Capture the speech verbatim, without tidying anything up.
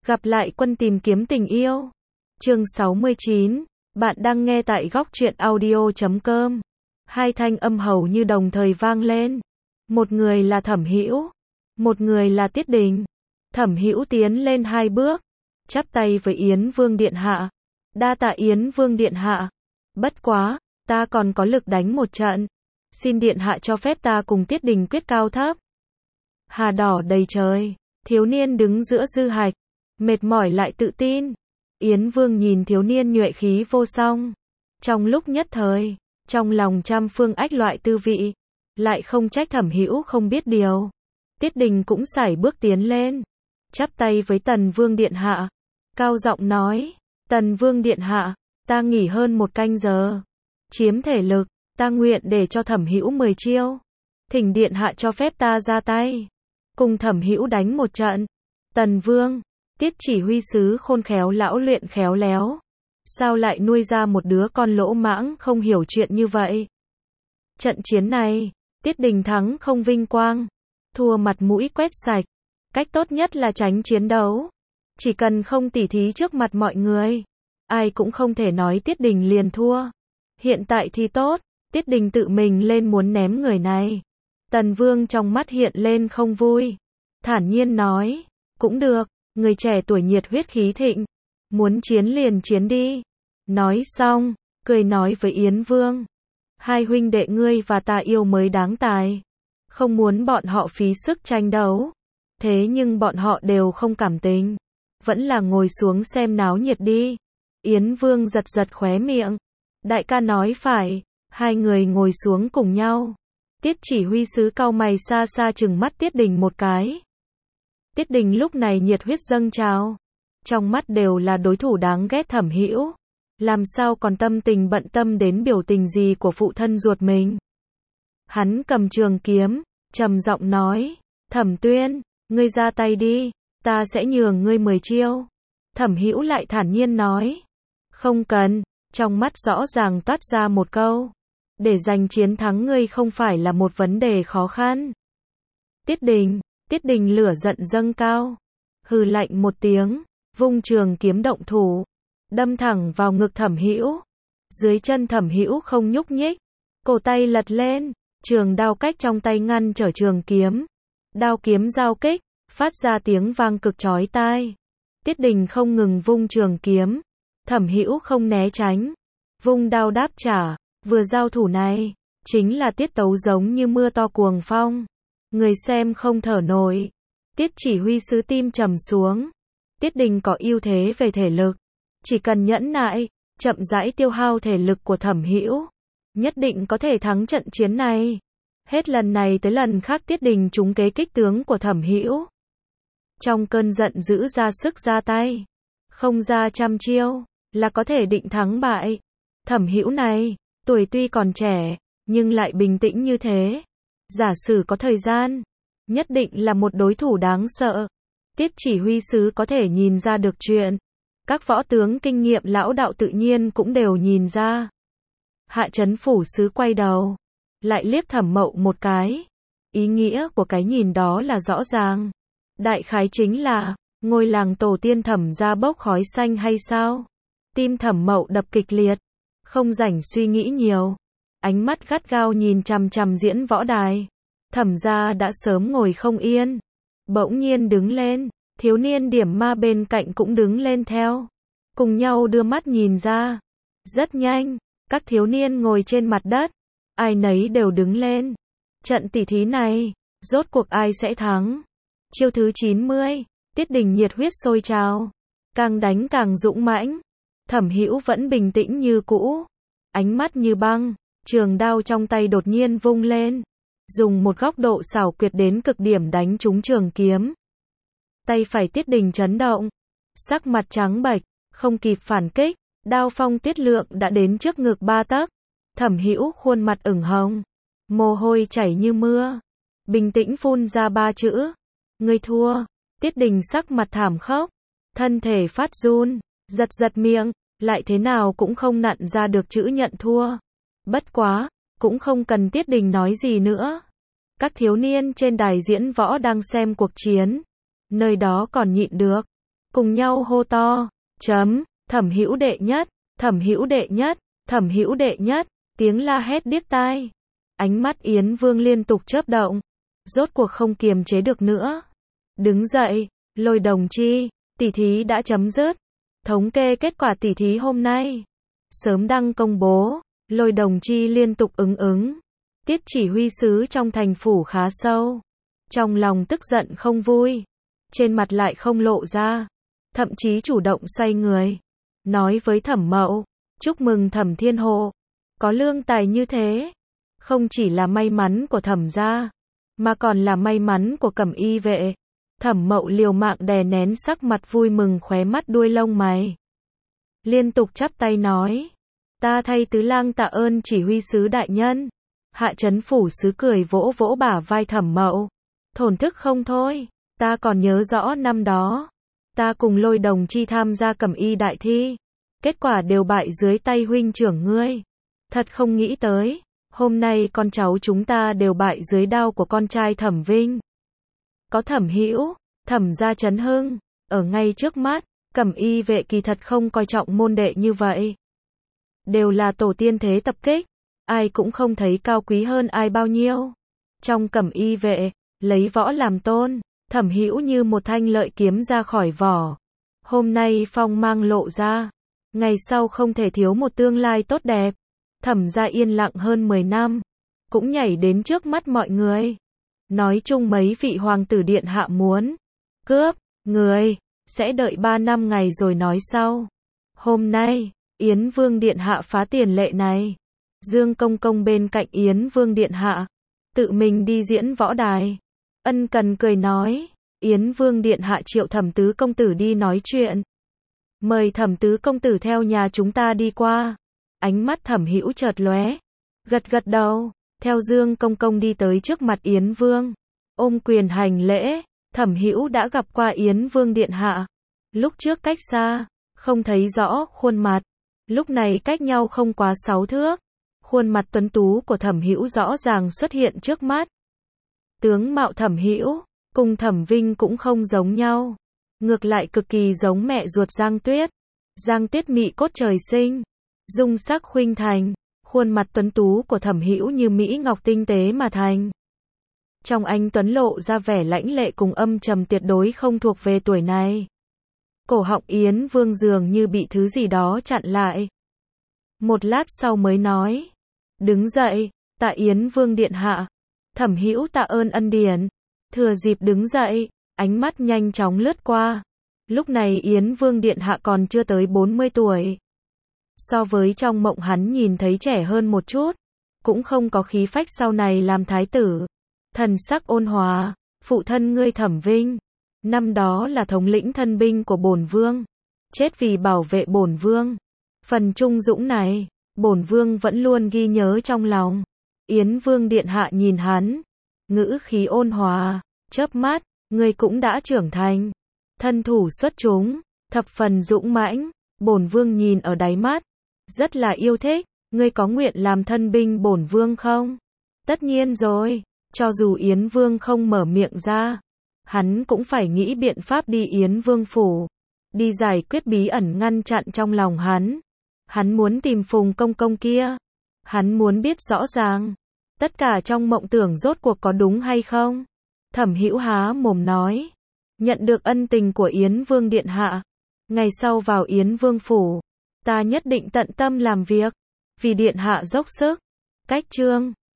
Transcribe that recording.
Gặp lại quân tìm kiếm tình yêu. Chương sáu mươi chín. Bạn đang nghe tại góc truyện audio chấm com. Hai thanh âm hầu như đồng thời vang lên. Một người là Thẩm Hữu, một người là Tiết Đình. Thẩm Hữu tiến lên hai bước, chắp tay với Yến Vương điện hạ. Đa tạ Yến Vương điện hạ. Bất quá, ta còn có lực đánh một trận. Xin điện hạ cho phép ta cùng Tiết Đình quyết cao thấp. Hà đỏ đầy trời, thiếu niên đứng giữa dư hạch, mệt mỏi lại tự tin. Yến Vương nhìn thiếu niên nhuệ khí vô song. Trong lúc nhất thời, trong lòng trăm phương ách loại tư vị, lại không trách Thẩm Hữu không biết điều. Tiết Đình cũng sải bước tiến lên, chắp tay với Tần Vương điện hạ, cao giọng nói: Tần Vương điện hạ, ta nghỉ hơn một canh giờ, chiếm thể lực, ta nguyện để cho Thẩm Hữu mười chiêu. Thỉnh điện hạ cho phép ta ra tay, cùng Thẩm Hữu đánh một trận. Tần Vương, Tiết chỉ huy sứ khôn khéo lão luyện khéo léo, sao lại nuôi ra một đứa con lỗ mãng không hiểu chuyện như vậy? Trận chiến này, Tiết Đình thắng không vinh quang, thua mặt mũi quét sạch. Cách tốt nhất là tránh chiến đấu. Chỉ cần không tỉ thí trước mặt mọi người, ai cũng không thể nói Tiết Đình liền thua. Hiện tại thì tốt, Tiết Đình tự mình lên muốn ném người này. Tần Vương trong mắt hiện lên không vui, thản nhiên nói: cũng được, người trẻ tuổi nhiệt huyết khí thịnh, muốn chiến liền chiến đi. Nói xong, cười nói với Yến Vương: hai huynh đệ ngươi và ta yêu mới đáng tài, không muốn bọn họ phí sức tranh đấu. Thế nhưng bọn họ đều không cảm tình, vẫn là ngồi xuống xem náo nhiệt đi. Yến Vương giật giật khóe miệng. Đại ca nói phải. Hai người ngồi xuống cùng nhau. Tiết chỉ huy sứ cau mày xa xa trừng mắt Tiết Đình một cái. Tiết Đình lúc này nhiệt huyết dâng trào, trong mắt đều là đối thủ đáng ghét Thẩm Hữu, làm sao còn tâm tình bận tâm đến biểu tình gì của phụ thân ruột mình. Hắn cầm trường kiếm, trầm giọng nói: Thẩm Tuyên, ngươi ra tay đi, ta sẽ nhường ngươi mười chiêu. Thẩm Hữu lại thản nhiên nói: không cần. Trong mắt rõ ràng toát ra một câu: để giành chiến thắng ngươi không phải là một vấn đề khó khăn. Tiết Đình, Tiết Đình lửa giận dâng cao, hừ lạnh một tiếng, vung trường kiếm động thủ, đâm thẳng vào ngực Thẩm Hữu. Dưới chân Thẩm Hữu không nhúc nhích, cổ tay lật lên, trường đao cách trong tay ngăn trở trường kiếm. Đao kiếm giao kích, phát ra tiếng vang cực chói tai. Tiết Đình không ngừng vung trường kiếm, Thẩm Hữu không né tránh, vung đao đáp trả. Vừa giao thủ này, chính là tiết tấu giống như mưa to cuồng phong, người xem không thở nổi. Tiết chỉ huy sứ tim trầm xuống. Tiết Đình có ưu thế về thể lực, chỉ cần nhẫn nại, chậm rãi tiêu hao thể lực của Thẩm Hữu, nhất định có thể thắng trận chiến này. Hết lần này tới lần khác Tiết Đình trúng kế kích tướng của Thẩm Hữu. Trong cơn giận dữ ra sức ra tay, không ra trăm chiêu là có thể định thắng bại. Thẩm Hữu này, tuổi tuy còn trẻ, nhưng lại bình tĩnh như thế, giả sử có thời gian, nhất định là một đối thủ đáng sợ. Tiết chỉ huy sứ có thể nhìn ra được chuyện, các võ tướng kinh nghiệm lão đạo tự nhiên cũng đều nhìn ra. Hạ Chấn phủ sứ quay đầu, lại liếc Thẩm Mậu một cái. Ý nghĩa của cái nhìn đó là rõ ràng, đại khái chính là ngôi làng tổ tiên Thẩm gia bốc khói xanh hay sao? Tim Thẩm Mậu đập kịch liệt, không rảnh suy nghĩ nhiều, ánh mắt gắt gao nhìn chằm chằm diễn võ đài. Thẩm gia đã sớm ngồi không yên, bỗng nhiên đứng lên, thiếu niên Điểm Ma bên cạnh cũng đứng lên theo, cùng nhau đưa mắt nhìn ra. Rất nhanh, các thiếu niên ngồi trên mặt đất, ai nấy đều đứng lên. Trận tỉ thí này, rốt cuộc ai sẽ thắng? Chiêu thứ chín mươi, Tiết Đình nhiệt huyết sôi trào, càng đánh càng dũng mãnh. Thẩm Hữu vẫn bình tĩnh như cũ, ánh mắt như băng, trường đao trong tay đột nhiên vung lên, dùng một góc độ xảo quyệt đến cực điểm đánh trúng trường kiếm. Tay phải Tiết Đình chấn động, sắc mặt trắng bệch, không kịp phản kích, đao phong tiết lượng đã đến trước ngực ba tấc. Thẩm Hữu khuôn mặt ửng hồng, mồ hôi chảy như mưa, bình tĩnh phun ra ba chữ: ngươi thua. Tiết Đình sắc mặt thảm khốc, thân thể phát run, giật giật miệng, lại thế nào cũng không nặn ra được chữ nhận thua. Bất quá, cũng không cần Tiết Đình nói gì nữa. Các thiếu niên trên đài diễn võ đang xem cuộc chiến, nơi đó còn nhịn được, cùng nhau hô to, chấm, Thẩm Hữu đệ nhất, Thẩm Hữu đệ nhất, Thẩm Hữu đệ nhất, tiếng la hét điếc tai. Ánh mắt Yến Vương liên tục chớp động, rốt cuộc không kiềm chế được nữa. Đứng dậy, Lôi Đồng Chi, tỷ thí đã chấm dứt. Thống kê kết quả tỷ thí hôm nay. Sớm đăng công bố, Lôi Đồng Chi liên tục ứng ứng. Tiết chỉ huy sứ trong thành phủ khá sâu. Trong lòng tức giận không vui. Trên mặt lại không lộ ra. Thậm chí chủ động xoay người. Nói với Thẩm Mậu, chúc mừng Thẩm Thiên Hộ. Có lương tài như thế. Không chỉ là may mắn của Thẩm gia, mà còn là may mắn của Cẩm Y vệ. Thẩm Mậu liều mạng đè nén sắc mặt vui mừng khóe mắt đuôi lông mày. Liên tục chắp tay nói. Ta thay tứ lang tạ ơn chỉ huy sứ đại nhân. Hạ Chấn phủ sứ cười vỗ vỗ bả vai Thẩm Mậu. Thổn thức không thôi. Ta còn nhớ rõ năm đó. Ta cùng Lôi Đồng Chi tham gia Cẩm Y đại thi. Kết quả đều bại dưới tay huynh trưởng ngươi. Thật không nghĩ tới. Hôm nay con cháu chúng ta đều bại dưới đao của con trai Thẩm Vinh. Có Thẩm Hữu, Thẩm gia chấn hưng, ở ngay trước mắt, Cẩm Y vệ kỳ thật không coi trọng môn đệ như vậy. Đều là tổ tiên thế tập kích, ai cũng không thấy cao quý hơn ai bao nhiêu. Trong Cẩm Y vệ, lấy võ làm tôn, Thẩm Hữu như một thanh lợi kiếm ra khỏi vỏ. Hôm nay phong mang lộ ra, ngày sau không thể thiếu một tương lai tốt đẹp. Thẩm gia yên lặng hơn mười năm, cũng nhảy đến trước mắt mọi người. Nói chung mấy vị hoàng tử điện hạ muốn cướp người, sẽ đợi ba năm ngày rồi nói sau. Hôm nay, Yến Vương điện hạ phá tiền lệ này. Dương Công Công bên cạnh Yến Vương điện hạ, tự mình đi diễn võ đài. Ân cần cười nói, Yến Vương điện hạ triệu Thẩm tứ công tử đi nói chuyện. Mời Thẩm tứ công tử theo nhà chúng ta đi qua. Ánh mắt Thẩm Hữu chợt lóe, gật gật đầu, theo Dương Công Công đi tới trước mặt Yến Vương, ôm quyền hành lễ. Thẩm Hữu đã gặp qua Yến Vương điện hạ, lúc trước cách xa, không thấy rõ khuôn mặt, lúc này cách nhau không quá sáu thước, khuôn mặt tuấn tú của Thẩm Hữu rõ ràng xuất hiện trước mắt. Tướng mạo Thẩm Hữu cùng Thẩm Vinh cũng không giống nhau, ngược lại cực kỳ giống mẹ ruột Giang Tuyết. Giang Tuyết mị cốt trời sinh, dung sắc khuynh thành, khuôn mặt tuấn tú của Thẩm Hữu như mỹ ngọc tinh tế mà thành. Trong anh tuấn lộ ra vẻ lãnh lệ cùng âm trầm tuyệt đối không thuộc về tuổi này. Cổ họng Yến Vương dường như bị thứ gì đó chặn lại. Một lát sau mới nói, đứng dậy, tạ Yến Vương điện hạ. Thẩm Hữu tạ ơn ân điển. Thừa dịp đứng dậy, ánh mắt nhanh chóng lướt qua. Lúc này Yến Vương điện hạ còn chưa tới bốn mươi tuổi. So với trong mộng hắn nhìn thấy trẻ hơn một chút, cũng không có khí phách sau này làm thái tử. Thần sắc ôn hòa, phụ thân ngươi Thẩm Vinh, năm đó là thống lĩnh thân binh của bổn vương, chết vì bảo vệ bổn vương. Phần trung dũng này, bổn vương vẫn luôn ghi nhớ trong lòng. Yến Vương điện hạ nhìn hắn, ngữ khí ôn hòa, chớp mắt, ngươi cũng đã trưởng thành, thân thủ xuất chúng, thập phần dũng mãnh. Bổn vương nhìn ở đáy mắt, rất là yêu thích. Ngươi có nguyện làm thân binh bổn vương không? Tất nhiên rồi. Cho dù Yến Vương không mở miệng ra, hắn cũng phải nghĩ biện pháp đi Yến Vương phủ, đi giải quyết bí ẩn ngăn chặn trong lòng hắn. Hắn muốn tìm Phùng Công Công kia. Hắn muốn biết rõ ràng, tất cả trong mộng tưởng rốt cuộc có đúng hay không? Thẩm Hữu há mồm nói, nhận được ân tình của Yến Vương điện hạ, ngày sau vào Yến Vương phủ, ta nhất định tận tâm làm việc, vì điện hạ dốc sức. Cách chương